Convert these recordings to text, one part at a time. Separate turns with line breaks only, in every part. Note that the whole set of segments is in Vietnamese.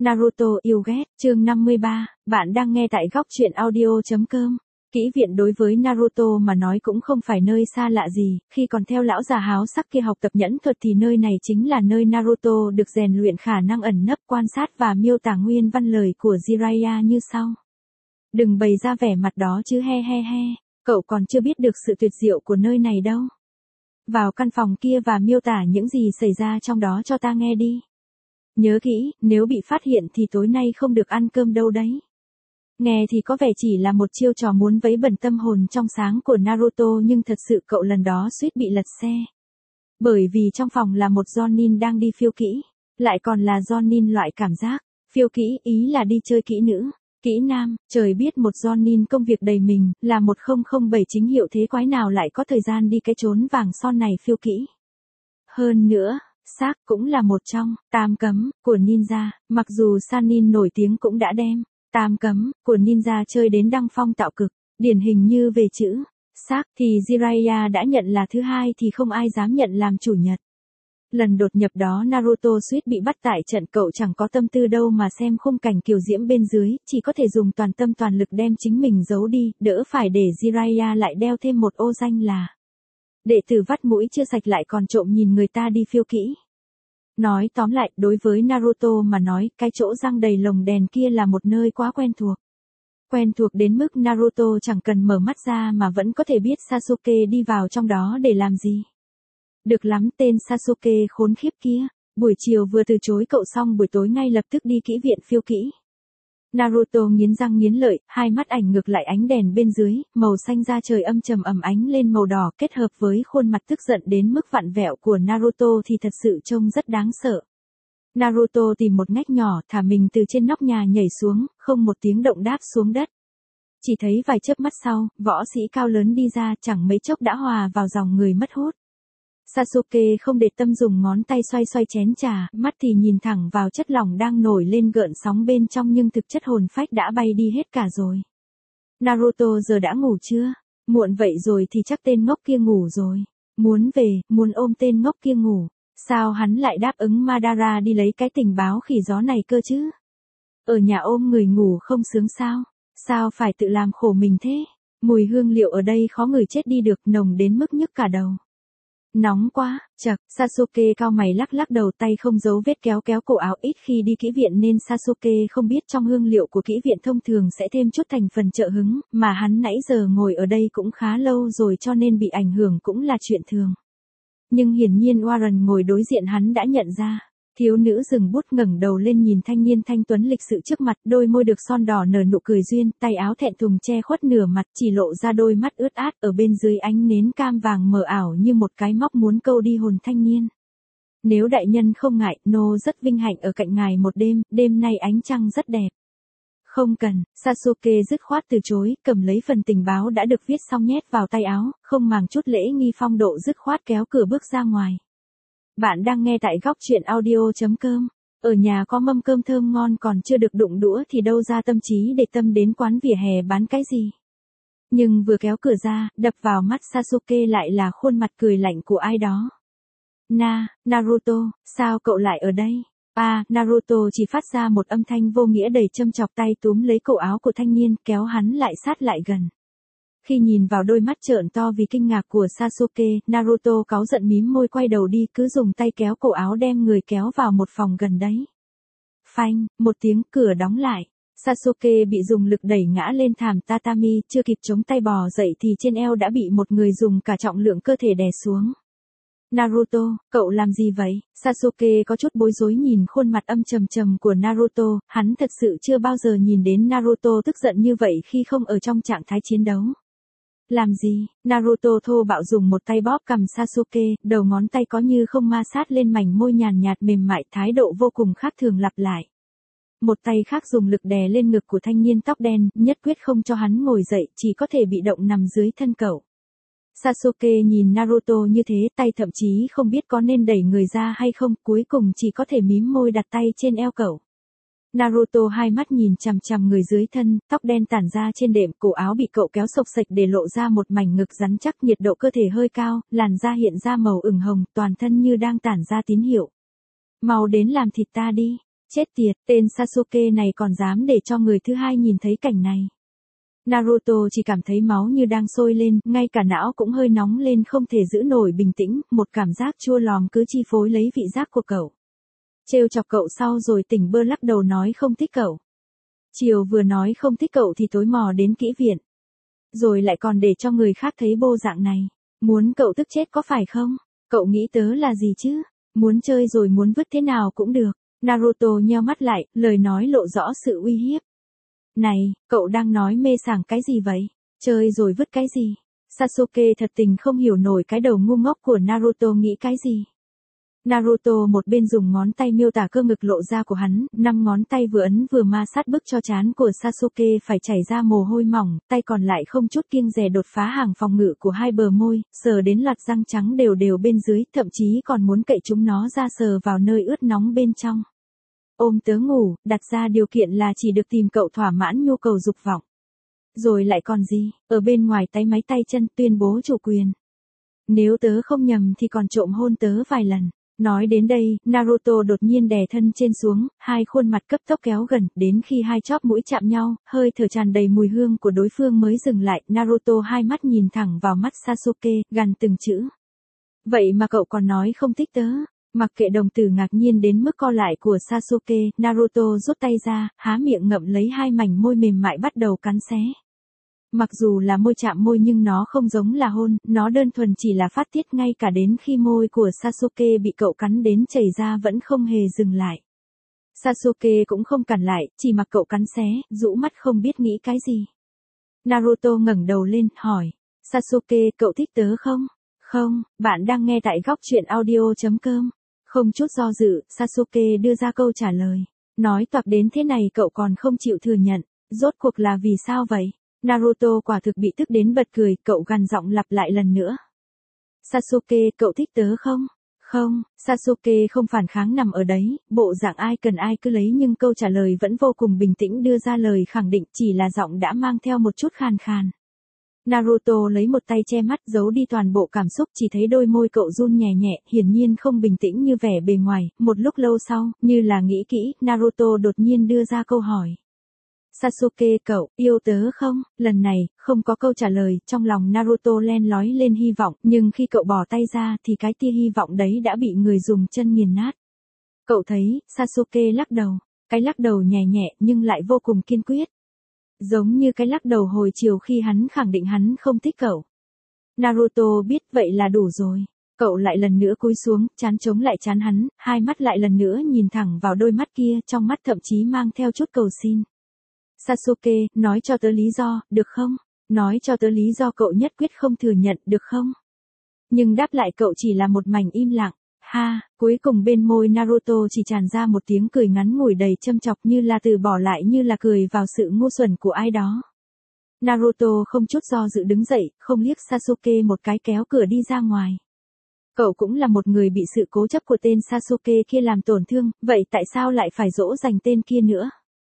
Naruto yêu ghét, chương 53, bạn đang nghe tại góc truyện audio.com. Kỹ viện đối với Naruto mà nói cũng không phải nơi xa lạ gì, khi còn theo lão già háo sắc kia học tập nhẫn thuật thì nơi này chính là nơi Naruto được rèn luyện khả năng ẩn nấp quan sát và miêu tả nguyên văn lời của Jiraiya như sau. Đừng bày ra vẻ mặt đó chứ he he he, cậu còn chưa biết được sự tuyệt diệu của nơi này đâu. Vào căn phòng kia và miêu tả những gì xảy ra trong đó cho ta nghe đi. Nhớ kỹ, nếu bị phát hiện thì tối nay không được ăn cơm đâu đấy. Nghe thì có vẻ chỉ là một chiêu trò muốn vấy bẩn tâm hồn trong sáng của Naruto nhưng thật sự cậu lần đó suýt bị lật xe. Bởi vì trong phòng là một Jonin đang đi phiêu kỹ, lại còn là Jonin loại cảm giác, phiêu kỹ ý là đi chơi kỹ nữ, kỹ nam, trời biết một Jonin công việc đầy mình, là 1007 chính hiệu thế quái nào lại có thời gian đi cái chốn vàng son này phiêu kỹ. Hơn nữa, xác cũng là một trong tam cấm của ninja, mặc dù Sanin nổi tiếng cũng đã đem tam cấm của ninja chơi đến đăng phong tạo cực, điển hình như về chữ xác thì Jiraiya đã nhận là thứ hai thì không ai dám nhận làm chủ nhật. Lần đột nhập đó Naruto suýt bị bắt tại trận, cậu chẳng có tâm tư đâu mà xem khung cảnh kiều diễm bên dưới, chỉ có thể dùng toàn tâm toàn lực đem chính mình giấu đi, đỡ phải để Jiraiya lại đeo thêm một ô danh là đệ tử vắt mũi chưa sạch lại còn trộm nhìn người ta đi phiêu kỹ. Nói tóm lại, đối với Naruto mà nói, cái chỗ răng đầy lồng đèn kia là một nơi quá quen thuộc. Quen thuộc đến mức Naruto chẳng cần mở mắt ra mà vẫn có thể biết Sasuke đi vào trong đó để làm gì. Được lắm, tên Sasuke khốn khiếp kia, buổi chiều vừa từ chối cậu xong buổi tối ngay lập tức đi kỹ viện phiêu kỹ. Naruto nghiến răng nghiến lợi, hai mắt ảnh ngược lại ánh đèn bên dưới, màu xanh da trời âm trầm ẩm ánh lên màu đỏ kết hợp với khuôn mặt tức giận đến mức vặn vẹo của Naruto thì thật sự trông rất đáng sợ. Naruto tìm một ngách nhỏ thả mình từ trên nóc nhà nhảy xuống, không một tiếng động đáp xuống đất. Chỉ thấy vài chớp mắt sau, võ sĩ cao lớn đi ra chẳng mấy chốc đã hòa vào dòng người mất hút. Sasuke không để tâm dùng ngón tay xoay xoay chén trà, mắt thì nhìn thẳng vào chất lỏng đang nổi lên gợn sóng bên trong nhưng thực chất hồn phách đã bay đi hết cả rồi. Naruto giờ đã ngủ chưa? Muộn vậy rồi thì chắc tên ngốc kia ngủ rồi. Muốn về, muốn ôm tên ngốc kia ngủ. Sao hắn lại đáp ứng Madara đi lấy cái tình báo khỉ gió này cơ chứ? Ở nhà ôm người ngủ không sướng sao? Sao phải tự làm khổ mình thế? Mùi hương liệu ở đây khó ngửi chết đi được, nồng đến mức nhức cả đầu. Nóng quá, chậc, Sasuke cau mày lắc lắc đầu, tay không giấu vết kéo kéo cổ áo, ít khi đi kỹ viện nên Sasuke không biết trong hương liệu của kỹ viện thông thường sẽ thêm chút thành phần trợ hứng, mà hắn nãy giờ ngồi ở đây cũng khá lâu rồi cho nên bị ảnh hưởng cũng là chuyện thường. Nhưng hiển nhiên Warren ngồi đối diện hắn đã nhận ra. Thiếu nữ dừng bút ngẩng đầu lên nhìn thanh niên thanh tuấn lịch sự trước mặt, đôi môi được son đỏ nở nụ cười duyên, tay áo thẹn thùng che khuất nửa mặt, chỉ lộ ra đôi mắt ướt át ở bên dưới ánh nến cam vàng mờ ảo như một cái móc muốn câu đi hồn thanh niên. Nếu đại nhân không ngại, nô rất vinh hạnh ở cạnh ngài một đêm, đêm nay ánh trăng rất đẹp. Không cần, Sasuke dứt khoát từ chối, cầm lấy phần tình báo đã được viết xong nhét vào tay áo, không màng chút lễ nghi phong độ dứt khoát kéo cửa bước ra ngoài. Bạn đang nghe tại góc truyện audio.com. Ở nhà có mâm cơm thơm ngon còn chưa được đụng đũa thì đâu ra tâm trí để tâm đến quán vỉa hè bán cái gì. Nhưng vừa kéo cửa ra, đập vào mắt Sasuke lại là khuôn mặt cười lạnh của ai đó. Naruto, sao cậu lại ở đây? Naruto chỉ phát ra một âm thanh vô nghĩa đầy châm chọc, tay túm lấy cổ áo của thanh niên, kéo hắn lại sát lại gần. Khi nhìn vào đôi mắt trợn to vì kinh ngạc của Sasuke, Naruto cáu giận mím môi quay đầu đi, cứ dùng tay kéo cổ áo đem người kéo vào một phòng gần đấy. Phanh, một tiếng, cửa đóng lại. Sasuke bị dùng lực đẩy ngã lên thảm tatami, chưa kịp chống tay bò dậy thì trên eo đã bị một người dùng cả trọng lượng cơ thể đè xuống. Naruto, cậu làm gì vậy? Sasuke có chút bối rối nhìn khuôn mặt âm trầm trầm của Naruto, hắn thật sự chưa bao giờ nhìn đến Naruto tức giận như vậy khi không ở trong trạng thái chiến đấu. Làm gì? Naruto thô bạo dùng một tay bóp cằm Sasuke, đầu ngón tay có như không ma sát lên mảnh môi nhàn nhạt mềm mại, thái độ vô cùng khác thường lặp lại. Một tay khác dùng lực đè lên ngực của thanh niên tóc đen, nhất quyết không cho hắn ngồi dậy, chỉ có thể bị động nằm dưới thân cậu. Sasuke nhìn Naruto như thế, tay thậm chí không biết có nên đẩy người ra hay không, cuối cùng chỉ có thể mím môi đặt tay trên eo cậu. Naruto hai mắt nhìn chằm chằm người dưới thân, tóc đen tản ra trên đệm, cổ áo bị cậu kéo xộc xệch để lộ ra một mảnh ngực rắn chắc, nhiệt độ cơ thể hơi cao, làn da hiện ra màu ửng hồng, toàn thân như đang tản ra tín hiệu. Mau đến làm thịt ta đi. Chết tiệt, tên Sasuke này còn dám để cho người thứ hai nhìn thấy cảnh này. Naruto chỉ cảm thấy máu như đang sôi lên, ngay cả não cũng hơi nóng lên không thể giữ nổi bình tĩnh, một cảm giác chua lòm cứ chi phối lấy vị giác của cậu. Trêu chọc cậu sau rồi tỉnh bơ lắc đầu nói không thích cậu. Chiều vừa nói không thích cậu thì tối mò đến kỹ viện. Rồi lại còn để cho người khác thấy bộ dạng này. Muốn cậu tức chết có phải không? Cậu nghĩ tớ là gì chứ? Muốn chơi rồi muốn vứt thế nào cũng được. Naruto nheo mắt lại, lời nói lộ rõ sự uy hiếp. Này, cậu đang nói mê sảng cái gì vậy? Chơi rồi vứt cái gì? Sasuke thật tình không hiểu nổi cái đầu ngu ngốc của Naruto nghĩ cái gì. Naruto một bên dùng ngón tay miêu tả cơ ngực lộ ra của hắn, 5 ngón tay vừa ấn vừa ma sát bức cho trán của Sasuke phải chảy ra mồ hôi mỏng, tay còn lại không chút kiêng dè đột phá hàng phòng ngự của hai bờ môi, sờ đến loạt răng trắng đều đều bên dưới, thậm chí còn muốn cậy chúng nó ra sờ vào nơi ướt nóng bên trong. Ôm tớ ngủ, đặt ra điều kiện là chỉ được tìm cậu thỏa mãn nhu cầu dục vọng. Rồi lại còn gì, ở bên ngoài tay máy tay chân tuyên bố chủ quyền. Nếu tớ không nhầm thì còn trộm hôn tớ vài lần. Nói đến đây, Naruto đột nhiên đè thân trên xuống, hai khuôn mặt cấp tốc kéo gần, đến khi hai chóp mũi chạm nhau, hơi thở tràn đầy mùi hương của đối phương mới dừng lại, Naruto hai mắt nhìn thẳng vào mắt Sasuke, gằn từng chữ. Vậy mà cậu còn nói không thích tớ. Mặc kệ đồng tử ngạc nhiên đến mức co lại của Sasuke, Naruto rút tay ra, há miệng ngậm lấy hai mảnh môi mềm mại bắt đầu cắn xé. Mặc dù là môi chạm môi nhưng nó không giống là hôn, nó đơn thuần chỉ là phát tiết ngay cả đến khi môi của Sasuke bị cậu cắn đến chảy ra vẫn không hề dừng lại. Sasuke cũng không cản lại, chỉ mặc cậu cắn xé, rũ mắt không biết nghĩ cái gì. Naruto ngẩng đầu lên, hỏi. Sasuke, cậu thích tớ không? Không, bạn đang nghe tại góc truyện audio.com. Không chút do dự, Sasuke đưa ra câu trả lời. Nói toạc đến thế này cậu còn không chịu thừa nhận. Rốt cuộc là vì sao vậy? Naruto quả thực bị tức đến bật cười, cậu gằn giọng lặp lại lần nữa. Sasuke, cậu thích tớ không? Không, Sasuke không phản kháng nằm ở đấy, bộ dạng ai cần ai cứ lấy nhưng câu trả lời vẫn vô cùng bình tĩnh đưa ra lời khẳng định chỉ là giọng đã mang theo một chút khàn khàn. Naruto lấy một tay che mắt giấu đi toàn bộ cảm xúc chỉ thấy đôi môi cậu run nhẹ nhẹ, hiển nhiên không bình tĩnh như vẻ bề ngoài, một lúc lâu sau, như là nghĩ kỹ, Naruto đột nhiên đưa ra câu hỏi. Sasuke, cậu yêu tớ không? Lần này, không có câu trả lời, trong lòng Naruto len lói lên hy vọng, nhưng khi cậu bỏ tay ra thì cái tia hy vọng đấy đã bị người dùng chân nghiền nát. Cậu thấy, Sasuke lắc đầu, cái lắc đầu nhẹ nhẹ nhưng lại vô cùng kiên quyết. Giống như cái lắc đầu hồi chiều khi hắn khẳng định hắn không thích cậu. Naruto biết vậy là đủ rồi. Cậu lại lần nữa cúi xuống, trán chống lại trán hắn, hai mắt lại lần nữa nhìn thẳng vào đôi mắt kia, trong mắt thậm chí mang theo chút cầu xin. Sasuke, nói cho tớ lý do, được không? Nói cho tớ lý do cậu nhất quyết không thừa nhận, được không? Nhưng đáp lại cậu chỉ là một mảnh im lặng. Ha, cuối cùng bên môi Naruto chỉ tràn ra một tiếng cười ngắn ngủi đầy châm chọc như là từ bỏ lại như là cười vào sự ngu xuẩn của ai đó. Naruto không chút do dự đứng dậy, không liếc Sasuke một cái kéo cửa đi ra ngoài. Cậu cũng là một người bị sự cố chấp của tên Sasuke kia làm tổn thương, vậy tại sao lại phải dỗ dành tên kia nữa?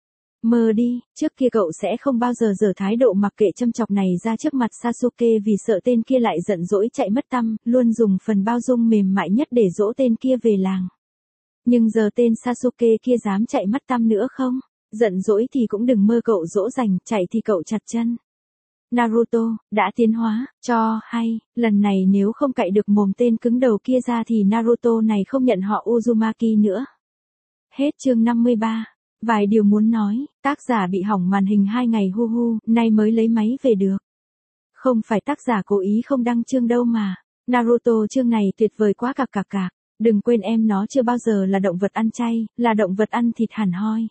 Mơ đi, trước kia cậu sẽ không bao giờ giở thái độ mặc kệ châm chọc này ra trước mặt Sasuke vì sợ tên kia lại giận dỗi chạy mất tăm, luôn dùng phần bao dung mềm mại nhất để dỗ tên kia về làng. Nhưng giờ tên Sasuke kia dám chạy mất tăm nữa không? Giận dỗi thì cũng đừng mơ cậu dỗ dành, chạy thì cậu chặt chân. Naruto, đã tiến hóa, cho hay, lần này nếu không cạy được mồm tên cứng đầu kia ra thì Naruto này không nhận họ Uzumaki nữa. Hết chương 53. Vài điều muốn nói, tác giả bị hỏng màn hình 2 ngày hu hu, nay mới lấy máy về được. Không phải tác giả cố ý không đăng chương đâu mà. Naruto chương này tuyệt vời quá cạc cạc cạc. Đừng quên em nó chưa bao giờ là động vật ăn chay, là động vật ăn thịt hẳn hoi.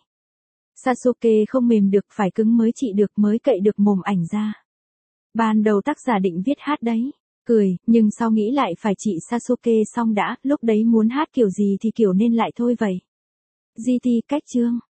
Sasuke không mềm được phải cứng mới trị được mới cậy được mồm ảnh ra. Ban đầu tác giả định viết hát đấy. Cười, nhưng sau nghĩ lại phải trị Sasuke xong đã, lúc đấy muốn hát kiểu gì thì kiểu nên lại thôi vậy. GT cách chương.